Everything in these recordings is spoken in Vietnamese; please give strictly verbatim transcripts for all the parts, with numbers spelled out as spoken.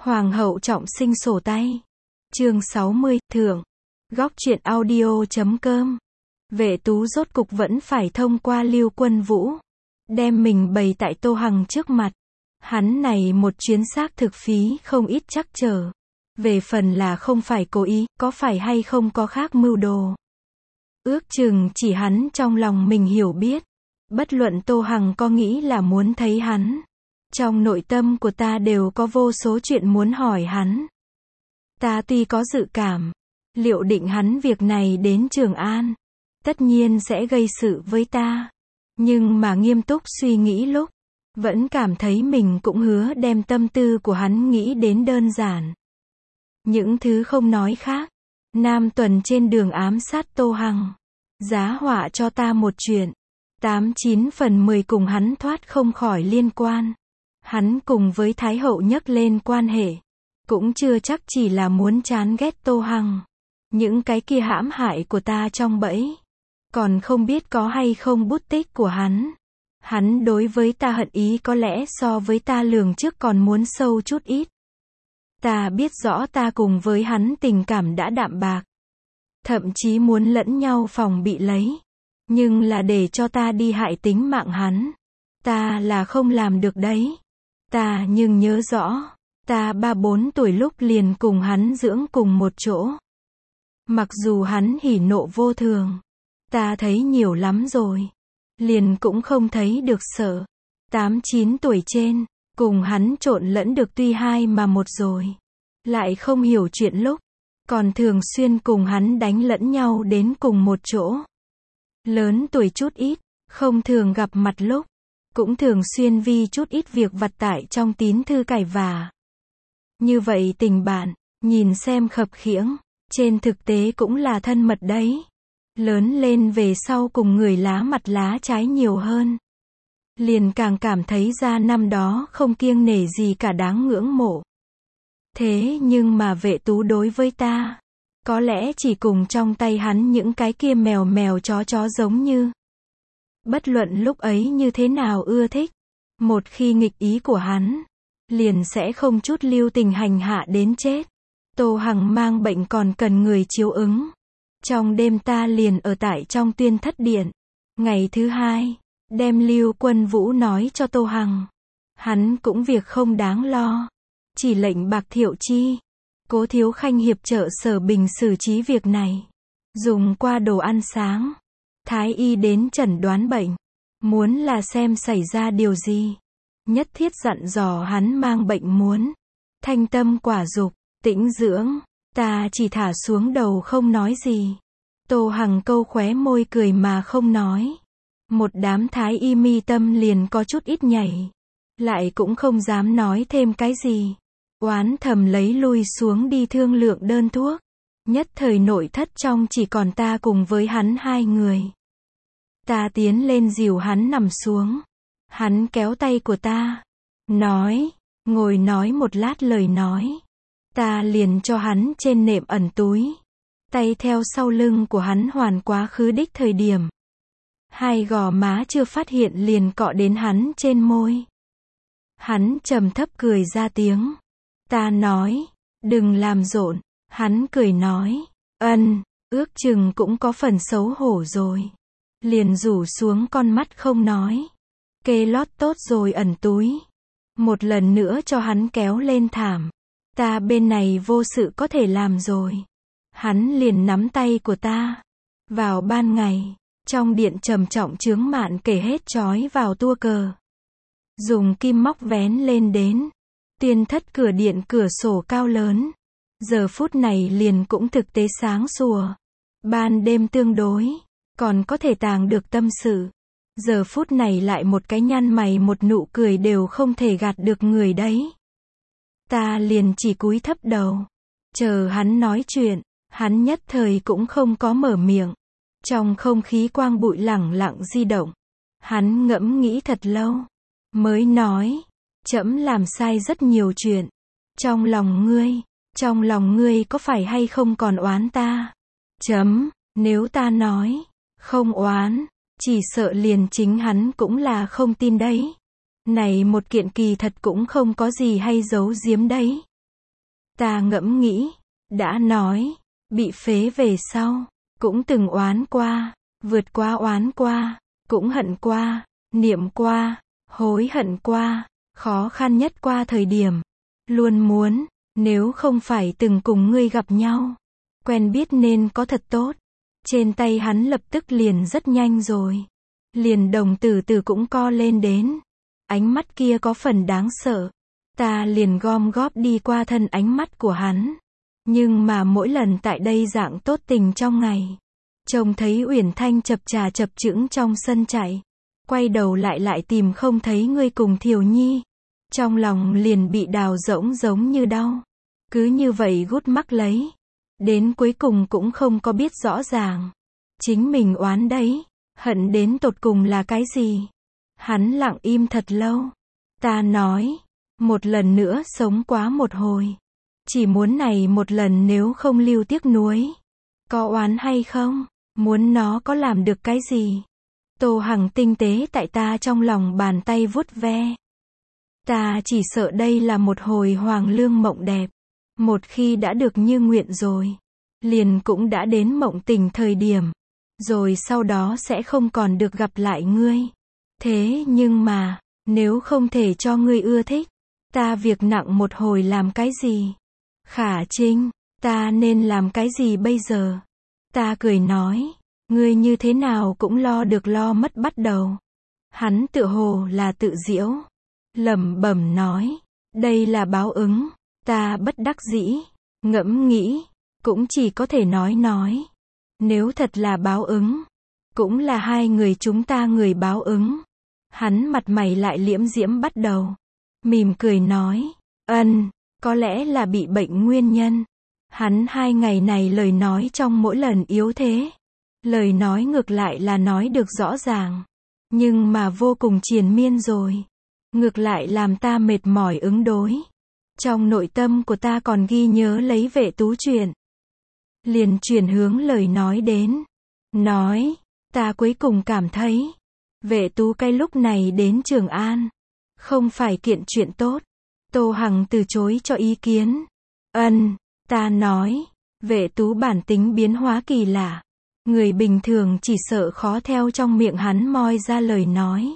Hoàng hậu trọng sinh sổ tay. Chương sáu mươi, thưởng. Góc truyện audio chấm com. Vệ Tú rốt cục vẫn phải thông qua Lưu Quân Vũ, đem mình bày tại Tô Hằng trước mặt. Hắn này một chuyến xác thực phí không ít trắc trở. Về phần là không phải cố ý, có phải hay không có khác mưu đồ. Ước chừng chỉ hắn trong lòng mình hiểu biết. Bất luận Tô Hằng có nghĩ là muốn thấy hắn, trong nội tâm của ta đều có vô số chuyện muốn hỏi hắn. Ta tuy có dự cảm, liệu định hắn việc này đến Trường An, tất nhiên sẽ gây sự với ta. Nhưng mà nghiêm túc suy nghĩ lúc, vẫn cảm thấy mình cũng hứa đem tâm tư của hắn nghĩ đến đơn giản. Những thứ không nói khác, Nam Tuần trên đường ám sát Tô Hằng, giá họa cho ta một chuyện, tám chín phần mười cùng hắn thoát không khỏi liên quan. Hắn cùng với Thái Hậu nhắc lên quan hệ, cũng chưa chắc chỉ là muốn chán ghét Tô Hằng. Những cái kia hãm hại của ta trong bẫy, còn không biết có hay không bút tích của hắn. Hắn đối với ta hận ý có lẽ so với ta lường trước còn muốn sâu chút ít. Ta biết rõ ta cùng với hắn tình cảm đã đạm bạc, thậm chí muốn lẫn nhau phòng bị lấy. Nhưng là để cho ta đi hại tính mạng hắn, ta là không làm được đấy. Ta nhưng nhớ rõ, ta ba bốn tuổi lúc liền cùng hắn dưỡng cùng một chỗ. Mặc dù hắn hỉ nộ vô thường, ta thấy nhiều lắm rồi, liền cũng không thấy được sợ. Tám chín tuổi trên, cùng hắn trộn lẫn được tuy hai mà một rồi. Lại không hiểu chuyện lúc, còn thường xuyên cùng hắn đánh lẫn nhau đến cùng một chỗ. Lớn tuổi chút ít, không thường gặp mặt lúc, cũng thường xuyên vì chút ít việc vặt tại trong tín thư cải vả. Như vậy tình bạn, nhìn xem khập khiễng, trên thực tế cũng là thân mật đấy. Lớn lên về sau cùng người lá mặt lá trái nhiều hơn, liền càng cảm thấy ra năm đó không kiêng nể gì cả đáng ngưỡng mộ. Thế nhưng mà Vệ Tú đối với ta, có lẽ chỉ cùng trong tay hắn những cái kia mèo mèo chó chó giống như. Bất luận lúc ấy như thế nào ưa thích, một khi nghịch ý của hắn, liền sẽ không chút lưu tình hành hạ đến chết. Tô Hằng mang bệnh còn cần người chiếu ứng. Trong đêm ta liền ở tại trong Tuyên Thất Điện. Ngày thứ hai, đem Lưu Quân Vũ nói cho Tô Hằng. Hắn cũng việc không đáng lo, chỉ lệnh Bạc Thiệu Chi, Cố Thiếu Khanh hiệp trợ Sở Bình xử trí việc này. Dùng qua đồ ăn sáng, Thái y đến chẩn đoán bệnh, muốn là xem xảy ra điều gì. Nhất thiết dặn dò hắn mang bệnh muốn thanh tâm quả dục, tĩnh dưỡng. Ta chỉ thả xuống đầu không nói gì. Tô Hằng câu khóe môi cười mà không nói. Một đám thái y mi tâm liền có chút ít nhảy, lại cũng không dám nói thêm cái gì. Oán thầm lấy lui xuống đi thương lượng đơn thuốc. Nhất thời nội thất trong chỉ còn ta cùng với hắn hai người. Ta tiến lên dìu hắn nằm xuống. Hắn kéo tay của ta, nói, ngồi nói một lát lời nói. Ta liền cho hắn trên nệm ẩn túi, tay theo sau lưng của hắn hoàn quá khứ đích thời điểm. Hai gò má chưa phát hiện liền cọ đến hắn trên môi. Hắn trầm thấp cười ra tiếng. Ta nói, đừng làm rộn. Hắn cười nói, ân, ước chừng cũng có phần xấu hổ rồi. Liền rủ xuống con mắt không nói. Kê lót tốt rồi ẩn túi. Một lần nữa cho hắn kéo lên thảm. Ta bên này vô sự có thể làm rồi. Hắn liền nắm tay của ta. Vào ban ngày, trong điện trầm trọng chướng mạn kể hết trói vào tua cờ. Dùng kim móc vén lên đến. Tuyên thất cửa điện cửa sổ cao lớn. Giờ phút này liền cũng thực tế sáng sủa. Ban đêm tương đối, còn có thể tàng được tâm sự. Giờ phút này lại một cái nhăn mày một nụ cười đều không thể gạt được người đấy. Ta liền chỉ cúi thấp đầu, chờ hắn nói chuyện. Hắn nhất thời cũng không có mở miệng. Trong không khí quang bụi lẳng lặng di động. Hắn ngẫm nghĩ thật lâu, mới nói, trẫm làm sai rất nhiều chuyện. Trong lòng ngươi, trong lòng ngươi có phải hay không còn oán ta? Chấm, nếu ta nói, không oán, chỉ sợ liền chính hắn cũng là không tin đấy. Này một kiện kỳ thật cũng không có gì hay giấu giếm đấy. Ta ngẫm nghĩ, đã nói, bị phế về sau, cũng từng oán qua, vượt qua oán qua, cũng hận qua, niệm qua, hối hận qua, khó khăn nhất qua thời điểm. Luôn muốn, nếu không phải từng cùng ngươi gặp nhau, quen biết nên có thật tốt. Trên tay hắn lập tức liền rất nhanh rồi. Liền đồng tử tử cũng co lên đến. Ánh mắt kia có phần đáng sợ. Ta liền gom góp đi qua thân ánh mắt của hắn. Nhưng mà mỗi lần tại đây dạng tốt tình trong ngày, trông thấy Uyển Thanh chập chà chập chững trong sân chạy, quay đầu lại lại tìm không thấy ngươi cùng Thiều Nhi. Trong lòng liền bị đào rỗng giống như đau. Cứ như vậy gút mắc lấy. Đến cuối cùng cũng không có biết rõ ràng. Chính mình oán đấy. Hận đến tột cùng là cái gì? Hắn lặng im thật lâu. Ta nói. Một lần nữa sống quá một hồi. Chỉ muốn này một lần nếu không lưu tiếc nuối. Có oán hay không? Muốn nó có làm được cái gì? Tô Hằng tinh tế tại ta trong lòng bàn tay vuốt ve. Ta chỉ sợ đây là một hồi hoàng lương mộng đẹp. Một khi đã được như nguyện rồi, liền cũng đã đến mộng tình thời điểm. Rồi sau đó sẽ không còn được gặp lại ngươi. Thế nhưng mà, nếu không thể cho ngươi ưa thích, ta việc nặng một hồi làm cái gì? Khả Trinh, ta nên làm cái gì bây giờ? Ta cười nói, ngươi như thế nào cũng lo được lo mất bắt đầu. Hắn tựa hồ là tự giễu. Lẩm bẩm nói, đây là báo ứng. Ta bất đắc dĩ, ngẫm nghĩ, cũng chỉ có thể nói nói. Nếu thật là báo ứng, cũng là hai người chúng ta người báo ứng. Hắn mặt mày lại liễm diễm bắt đầu. Mỉm cười nói, ân, có lẽ là bị bệnh nguyên nhân. Hắn hai ngày này lời nói trong mỗi lần yếu thế. Lời nói ngược lại là nói được rõ ràng. Nhưng mà vô cùng triền miên rồi. Ngược lại làm ta mệt mỏi ứng đối. Trong nội tâm của ta còn ghi nhớ lấy Vệ Tú chuyện. Liền chuyển hướng lời nói đến. Nói, ta cuối cùng cảm thấy, Vệ Tú cái lúc này đến Trường An, không phải kiện chuyện tốt. Tô Hằng từ chối cho ý kiến. Ân, ta nói, Vệ Tú bản tính biến hóa kỳ lạ. Người bình thường chỉ sợ khó theo trong miệng hắn moi ra lời nói.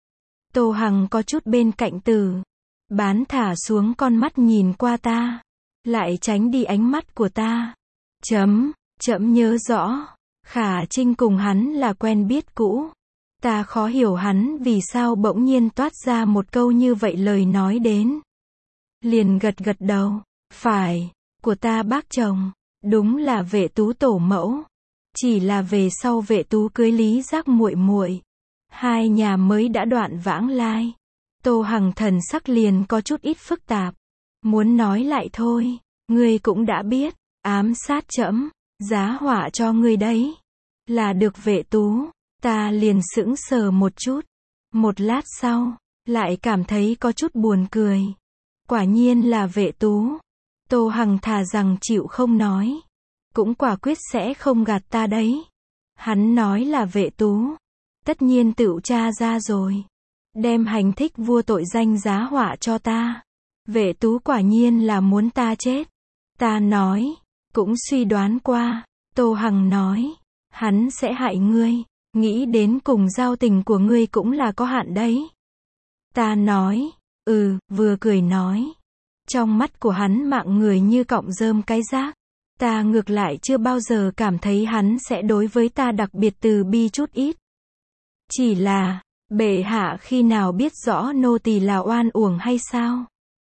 Tô Hằng có chút bên cạnh từ. Bán thả xuống con mắt nhìn qua ta. Lại tránh đi ánh mắt của ta. Chấm, chậm nhớ rõ. Khả Trinh cùng hắn là quen biết cũ. Ta khó hiểu hắn vì sao bỗng nhiên toát ra một câu như vậy lời nói đến. Liền gật gật đầu. Phải, của ta bác chồng. Đúng là Vệ Tú tổ mẫu. Chỉ là về sau Vệ Tú cưới Lý Giác muội muội, hai nhà mới đã đoạn vãng lai. Tô Hằng thần sắc liền có chút ít phức tạp. Muốn nói lại thôi, ngươi cũng đã biết, ám sát trẫm, giá họa cho ngươi đấy. Là được Vệ Tú, ta liền sững sờ một chút. Một lát sau, lại cảm thấy có chút buồn cười. Quả nhiên là Vệ Tú. Tô Hằng thà rằng chịu không nói. Cũng quả quyết sẽ không gạt ta đấy. Hắn nói là Vệ Tú. Tất nhiên tựu tra ra rồi. Đem hành thích vua tội danh giá họa cho ta. Vệ Tú quả nhiên là muốn ta chết. Ta nói, cũng suy đoán qua. Tô Hằng nói, hắn sẽ hại ngươi. Nghĩ đến cùng giao tình của ngươi cũng là có hạn đấy. Ta nói, ừ, vừa cười nói. Trong mắt của hắn mạng người như cọng rơm cái rác. Ta ngược lại chưa bao giờ cảm thấy hắn sẽ đối với ta đặc biệt từ bi chút ít. Chỉ là, bệ hạ khi nào biết rõ nô tỳ là oan uổng hay sao?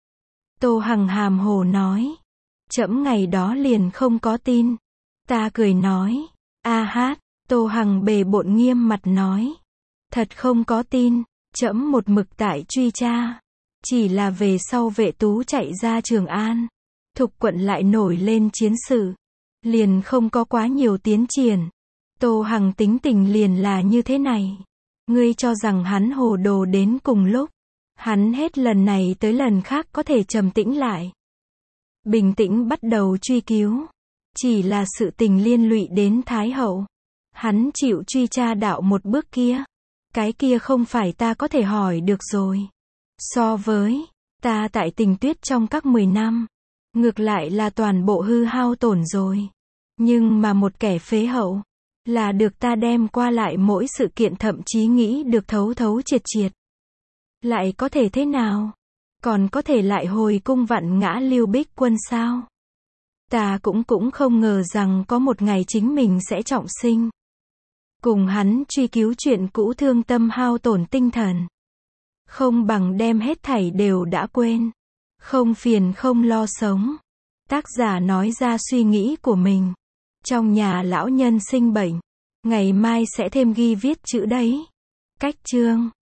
Tô Hằng hàm hồ nói. Trẫm ngày đó liền không có tin. Ta cười nói. A hát, Tô Hằng bề bộn nghiêm mặt nói. Thật không có tin, trẫm một mực tại truy tra. Chỉ là về sau Vệ Tú chạy ra Trường An. Thục quận lại nổi lên chiến sự. Liền không có quá nhiều tiến triển. Tô Hằng tính tình liền là như thế này. Ngươi cho rằng hắn hồ đồ đến cùng lúc. Hắn hết lần này tới lần khác có thể trầm tĩnh lại. Bình tĩnh bắt đầu truy cứu. Chỉ là sự tình liên lụy đến Thái Hậu. Hắn chịu truy tra đạo một bước kia. Cái kia không phải ta có thể hỏi được rồi. So với, ta tại Tình Tuyết trong các mười năm. Ngược lại là toàn bộ hư hao tổn rồi. Nhưng mà một kẻ phế hậu, là được ta đem qua lại mỗi sự kiện thậm chí nghĩ được thấu thấu triệt triệt. Lại có thể thế nào? Còn có thể lại hồi cung vặn ngã Lưu Bích Quân sao? Ta cũng cũng không ngờ rằng có một ngày chính mình sẽ trọng sinh. Cùng hắn truy cứu chuyện cũ thương tâm hao tổn tinh thần. Không bằng đem hết thảy đều đã quên. Không phiền không lo sống. Tác giả nói ra suy nghĩ của mình. Trong nhà lão nhân sinh bệnh. Ngày mai sẽ thêm ghi viết chữ đấy. Cách chương